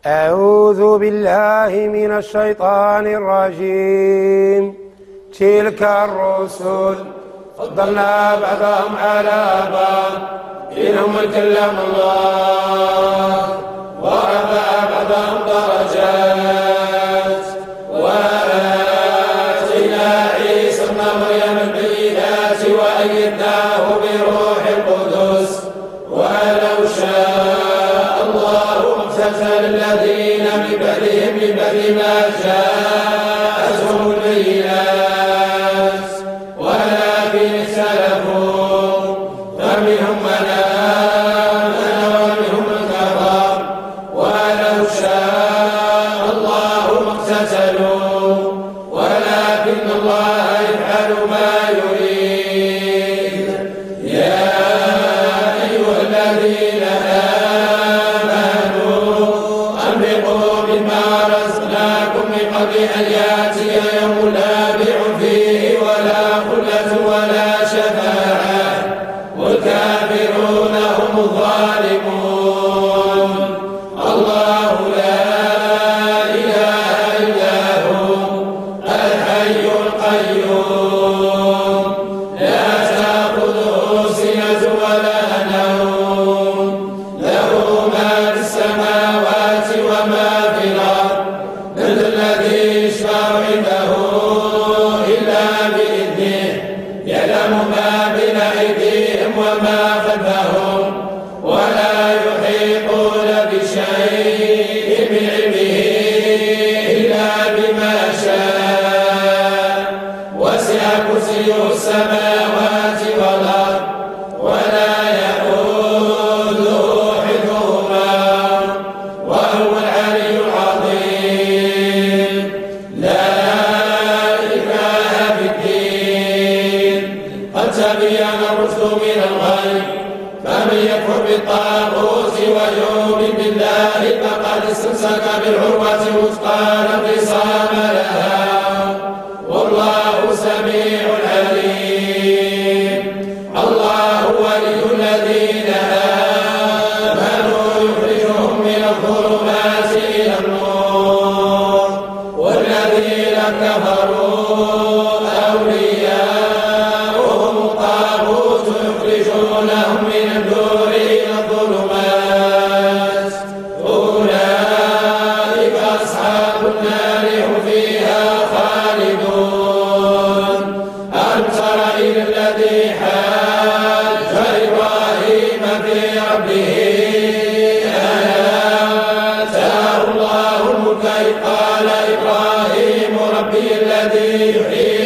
أعوذ بالله من الشيطان الرجيم. تلك الرسل فضلنا بعضهم على بعض منهم من كلم الله ورفع بعضهم درجات وآتينا عيسى ابن مريم البينات وأيدناه بروح القدس ولو شاء الله ما اقتتل الذين من بعد ما جاءتهم البينات ولكن اختلفوا فمنهم من آمن ومنهم من كفر ولو شاء الله ما اقتتلوا ولكن الله يفعل ما يريد. يا أيها الذين آمنوا أنفقوا مما رزقناكم من قبل أن يأتي يوم لا بيع فيه ولا خلة ولا شفاعة والكافرون هم الظالمون. الله لا إله إلا هو الحي القيوم لا تأخذه سنة ولا نوم له ما في السماوات وما في الأرض من الذي يشفع عنده إلا بإذنه يعلم ما بين أيديهم وما خلفهم ولا يحيطون بشيء من علمه إلا بما شاء وسع كرسيه السماوات والأرض ولا يئوده حفظهما وهو العلي العظيم. لا إكراه في الدين قد تبين الرشد من الغي فمن يكفر بالطاغوت ويؤمن بالله فقد استمسك بالعروة الوثقى لا انفصام لها والله سميع عليم. الله ولي الذين آمنوا يخرجهم من الظلمات إلى النور والذين كفروا أولياؤهم الطاغوت يخرجونهم من النور إلى الظلمات أولئك أصحاب النار هم فيها خالدون. ألم تر إلى الذي حاج إبراهيم في ربه أن آتاه الله الملك إذ قال إبراهيم ربي الذي يحيي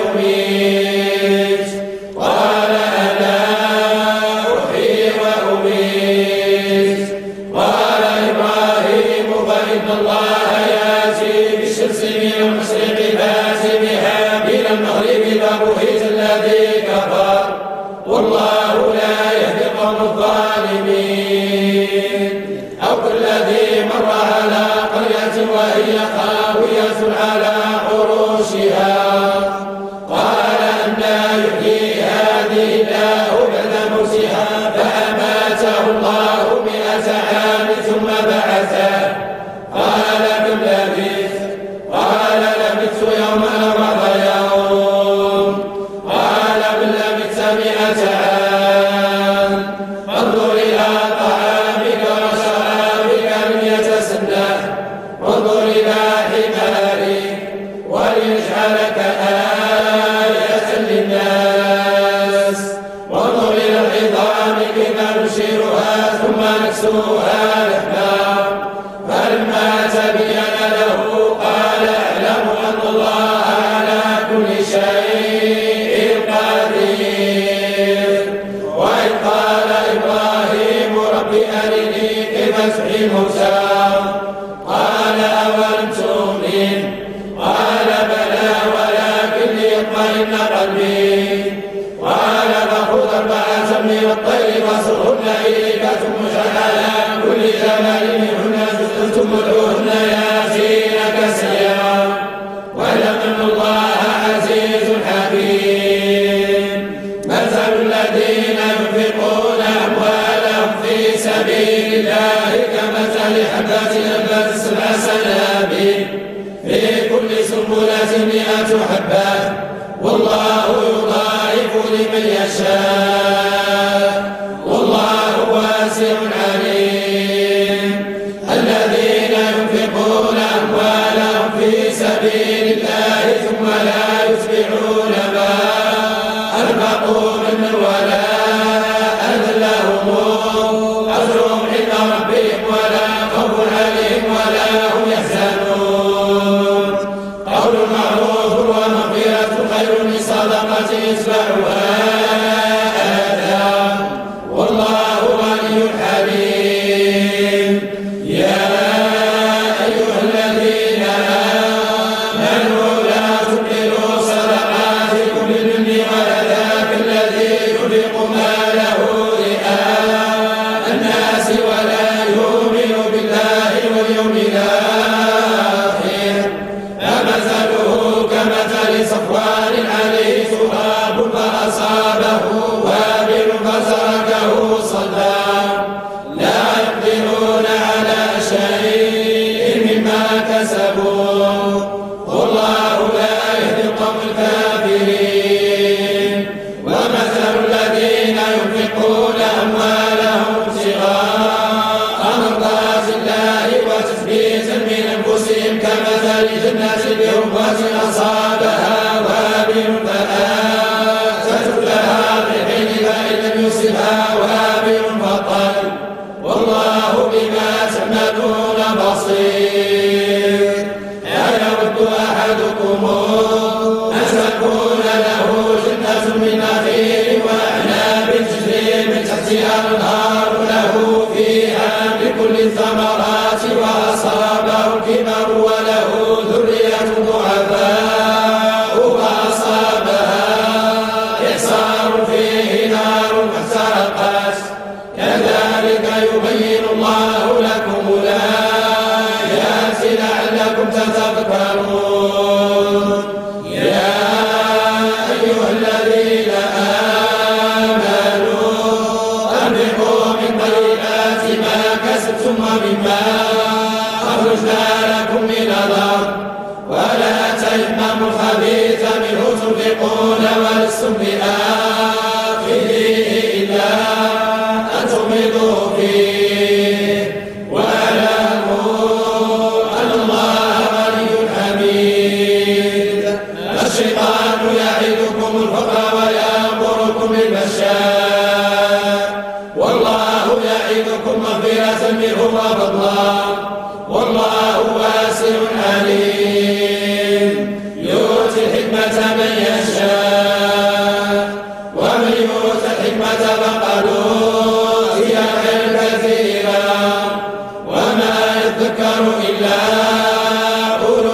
ويميت قال أنا أحيي وأميت قال إبراهيم فإن الله يأتي بالشمس من المشرق فأت بها من المغرب فبهت الذي كفر والله لا يهدي القوم الظالمين. أو كالذي مر على قرية وهي خاوية على عروشها قال أنى يحيي هذه الله بعد موتها فأماته الله 100 عام ثم بعثه قال كم لبثت قال لبثت يوما أو بعض يوم قال بل لبثت 100 عام فانظر إلى طعامك وشرابك لم يتسنه وانظر إلى حمارك ولنجعلك في كل سنبلة 100 حبة والله يضاعف لمن يشاء والله واسع عليم. الذين ينفقون أموالهم في سبيل الله ثم لا يتبعون ما أنفقوا منا ولا أذى لهم أجرهم عند ربهم ولا خوف عليهم ولا هم يحزنون. قول معروف ومغفرة خير من صدقة يتبعها أذى والله غني حليم. يا أيها الذين آمنوا لا تبطلوا صدقاتكم بالمن والأذى كالذي ينفق ماله رئاء الناس ولا يؤمن بالله واليوم الآخر فمثله كمثل صفوان عليه تراب فأصابه وابل فتركه صلدا لا يقدرون على شيء مما كسبوا والله لا يهدي القوم الكافرين. ومثل الذين ينفقون أموالهم ابتغاء مرضات الله وتثبيتا من أنفسهم كمثل جنة بربوة أصابها وابل فآتت لها بحين فإن لم يصبها وابل فطل والله بما تعملون بصير. أيود أحدكم أن تكون له جنة من نخيل وأعناب تجري من تحتها الأنهار له فيها من كل الثمرات وأصابه الكبر وله ذرية ضعفاء فأصابها إعصار فيه نار فاحترقت كذلك يبين الله لكم الآيات لعلكم تتذكرون. يا أيها الذين آمنوا أنفقوا من طيبات ما كسبتم ومما أخرجنا لكم من الأرض ولا تيمموا الخبيث منه تنفقون ولستم بآخذه إلا أن تغمضوا فيه واعلموا أن الله غني حميد. الشيطان يعدكم الفقر ويأمركم بالفحشاء والله يعدكم مغفرة منه وفضلا والله واسع عليم. يؤتي الحكمة من يشاء ومن يؤت الحكمة فقد أوتي خيرا كثيرا وما يذكر إلا أولو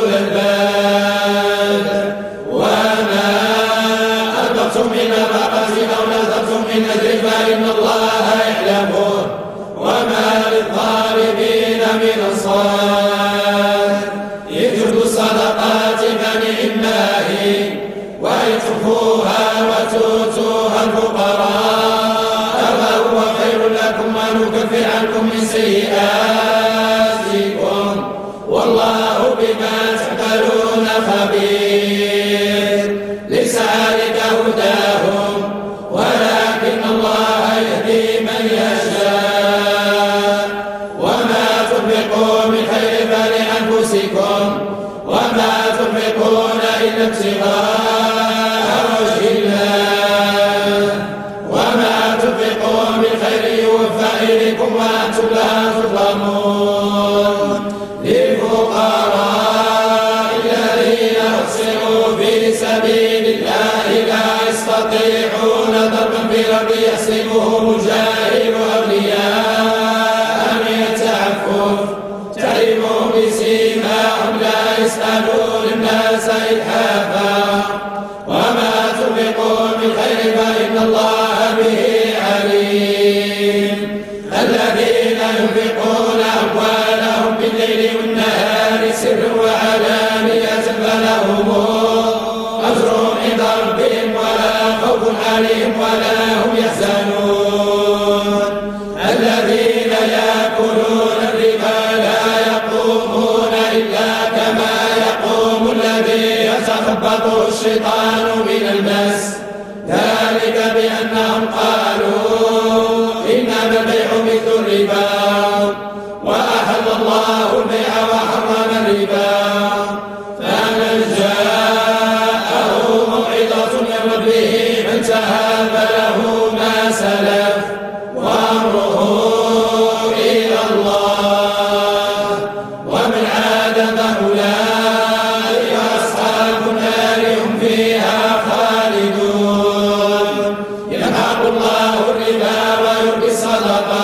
الألباب. وما أنفقتم من نفقة أو نذرتم من أجر فإن الله يعلمه وما للظالمين من أنصار. إن تبدوا الصدقات فنعما هي وإن تخفوها وتؤتوها الفقراء فهو خير لكم ونكفر عنكم من سيئاتكم والله بما تعملون خبير. ليس عليك هداهم ولكن الله يهدي من يشاء. وما تنفقوا من خير فلأنفسكم وما تنفقون إلا ابتغاء وجه الله وما تنفقوا من خير يوفى إليكم وأنتم لا تظلمون. للفقراء الذين أحصروا في سبيل الله لا يستطيعون ضربا في الأرض يحسبهم الجاهل أغنياء من التعفف تعرفهم بسيماهم لا يسألون الناس إلحافا. وما تنفقوا من خير فإن الله به عليم. الذين ينفقون أموالهم بالليل والنهار سرا وعلانية فلهم أجرهم عند ربهم ولا خوف عليهم ولا هم يحزنون. الذين يأكلون الربا لا يقومون إلا كما يقوم الشيطان من المس. ذلك بأنهم قالوا إنما البيع مثل الربا وأحل الله البيع وحرم الربا. فمن جاءه موعظة من ربه فانتهى فله ما سلف وأمره إلى الله ومن عاد فأولئك أصحاب النار هم فيها خالدون. يمحق الله الربا ويربي الصدقات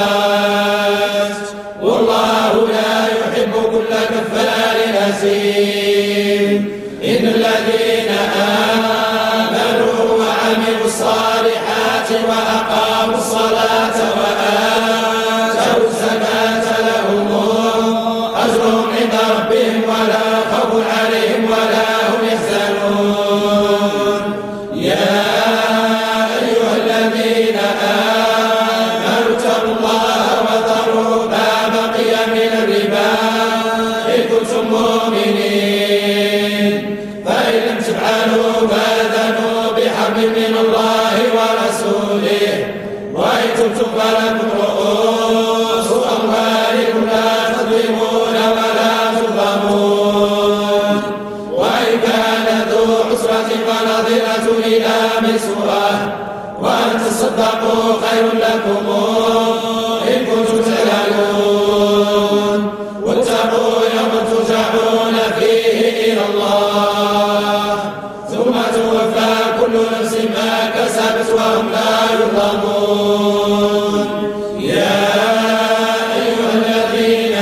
والله لا يحب كل كفار أثيم. إن الذين آمنوا وعملوا الصالحات وأقاموا الصلاة وآتوا الزكاة لهم أجرهم عند ربهم ولا خوف عليهم ولا هم يحزنون. يا أيها الذين آمنوا اتقوا الله وذروا ما بقي من الربا إن كنتم مؤمنين. فإن لم تفعلوا فآذنوا بحرب من الله ورسوله وإن تبتم فلكم رؤوس أموالكم لا تظلمون ولا تظلمون. وإن كان ذو عسرة فنظرة إلى ميسورة وأن تصدقوا خير لكم إن كنتم تعلمون. واتقوا يوما ترجعون فيه إلى الله ثم توفى كل نفس ما كسبت وهم لا يظلمون. يا أيها الذين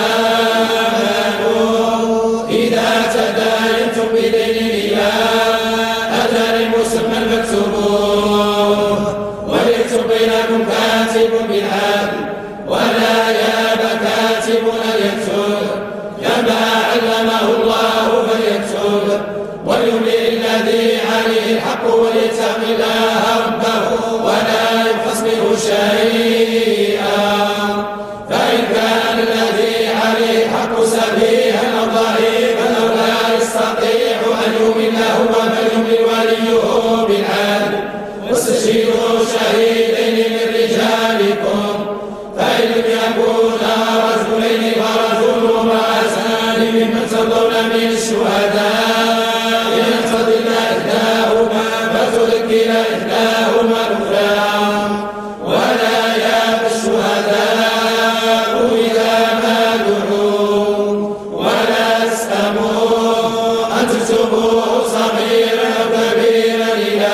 آمنوا إذا تداينتم بدين إلى أجل مسمى فاكتبوه وليكتب بينكم كاتب بالعدل ولا ياب كاتب أن يكتب كما علمه الله فليكتب وليملئ الذي عليه الحق وليتق الله ربه ولا يبخس منه شيئا. فإن كان الذي عليه الحق سفيها أو ضعيفا أو لا يستطيع أن يؤمن له فليملئ وليه بالعدل واستشهدوا شهيدين من رجالكم فإن لم يكونا رجلين فرجل وامرأتان ممن ترضون من الشهداء إن تضل إحداهما فتذكر إحداهما الأخرى ولا يأبى الشهداء إذا ما دعوا ولا يسأموا أن تكتبوه صغيرا أو كبيرا إلى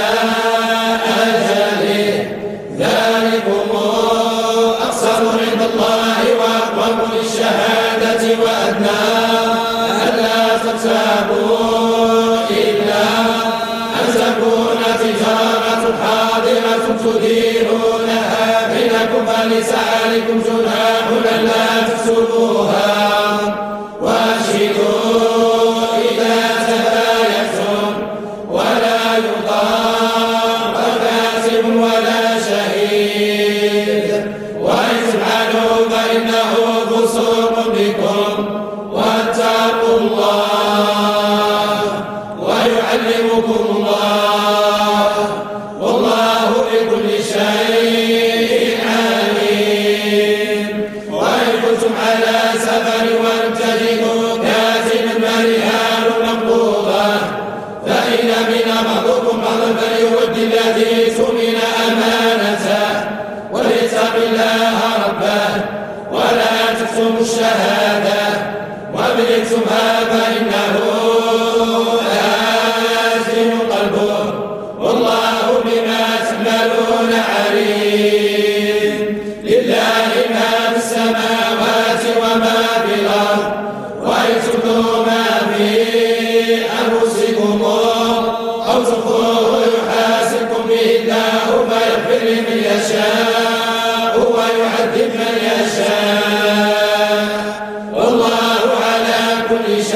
أجله ذلكم أقسط عند الله وأقوم للشهادة وأدنى ألا ترتابوا إلا أن تكون تجارة حاضرة تديرونها بينكم فليس عليكم جناح ألا تكتبوها وأشهدوا إذا تبايعتم ولا يضار كاتب ولا شهيد وإن تفعلوا فإنه فسوق بكم واتقوا الله ويعلمكم الله والله بكل شيء عليم. وإن كنتم على سفر ولم تجدوا كاتبا فرهان مقبوضة فإن من بعضكم بعضا فليؤدي الذي اؤتمن أمانته وليتق الله ربه ولا تكتموا الشهادة ومن يكتمها فإنه آثم قلبه والله بما تعملون عليم. لله ما في السماوات وما في الأرض وإن تبدوا ما في أنفسكم أو تخفوه يحاسبكم به الله فيغفر لمن يشاء ويعذب من يشاء والله على كل شيء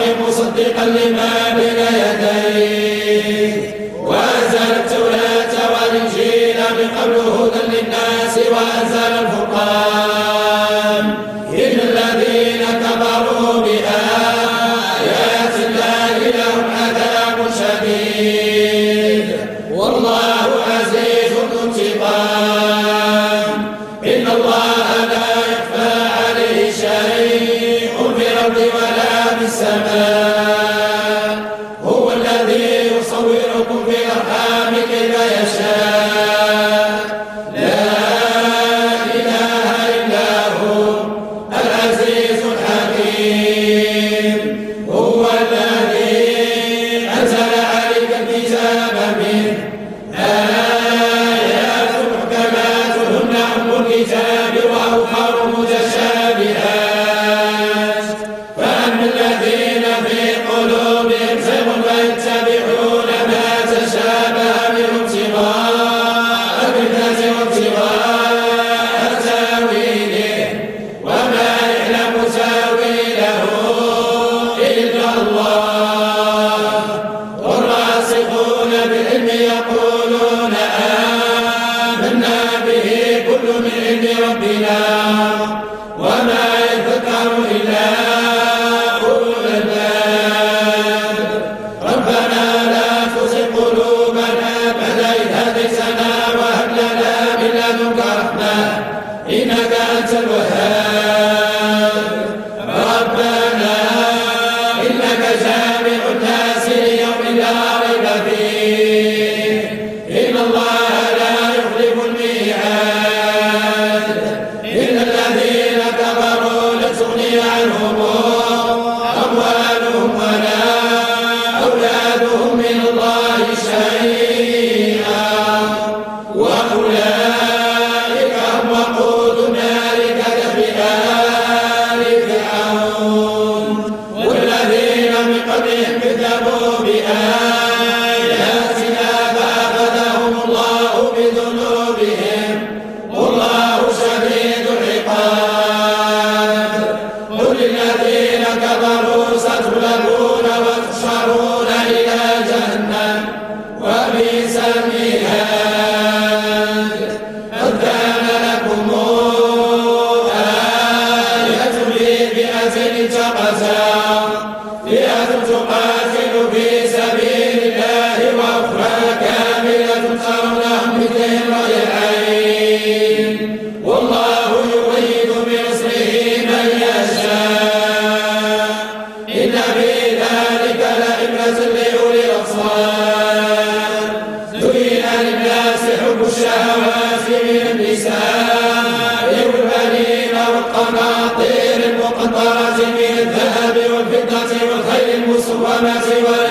مصدقا لما بين يديه وأنزل التوراة والإنجيل من قبل هدى للناس وأنزل الفرقان إن الذين كفروا بآيات الله لهم عذاب شديد والله عزيز ذو انتقام إن الله لا يخفى عليه شيء في الأرض ولا في السماء هو الذي يصوركم في الأرحام كيف يشاء لا إله إلا هو العزيز الحكيم هو الذي أنزل عليك الكتاب منه آيات محكمات هن أم الكتاب وأخر متشابهات فأما الذين في قلوبهم زيغ فيتبعون ما تشابه منه ابتغاء الفتنة وابتغاء تأويله وما يعلم تأويله إلا الله والراسخون بالعلم يقولون آمنا به كل من عند ربنا وما يذكر إلا أولو الألباب ربنا لا تزغ قلوبنا بعد إذ هديتنا وهب لنا من لدنك رحمة إنك أنت الوهاب ربنا إنك جامع الناس ليوم لا ريب فيه إن الله لا يخلف الميعاد إن الذين كفروا لن تغني عنهم أموالهم ولا أولادهم من الله شيئا وأولئك هم وقود النار كدأب آل فرعون والذين من قبلهم كذبوا بآياتنا فأخذهم الله بذنوبهم والله شديد العقاب قل للذين كفروا ستغلبون وتحشرون إلى جهنم وبئس المهاد قد كان لكم آية في فئة التقتا فئة تقاتل في سبيل الله وأخرى كاملة ترونهم مثلهم رأي العين والله يؤيد بنصره من يشاء إن في ذلك لعبرة لأولي الأبصار زين للناس حب الشهوات من النساء والبنين والقناطير المقنطرة من الذهب والفضة والخيل المسومة